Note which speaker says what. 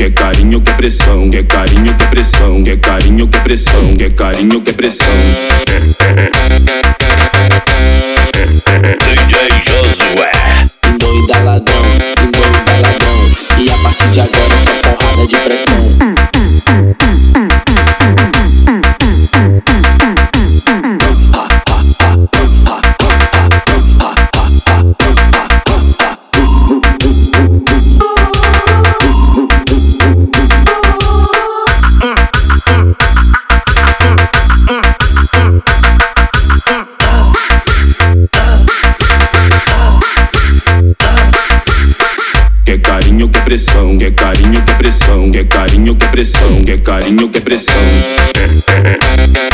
Speaker 1: Quer carinho, quer pressão, quer carinho, quer pressão, quer carinho, quer pressão, quer carinho, quer pressão.
Speaker 2: DJ Josué.
Speaker 3: Endoida ladrão, e a partir de agora só porrada de pressão.
Speaker 1: Quer carinho, quer pressão, quer carinho, quer pressão, quer carinho, quer pressão, quer carinho, quer pressão.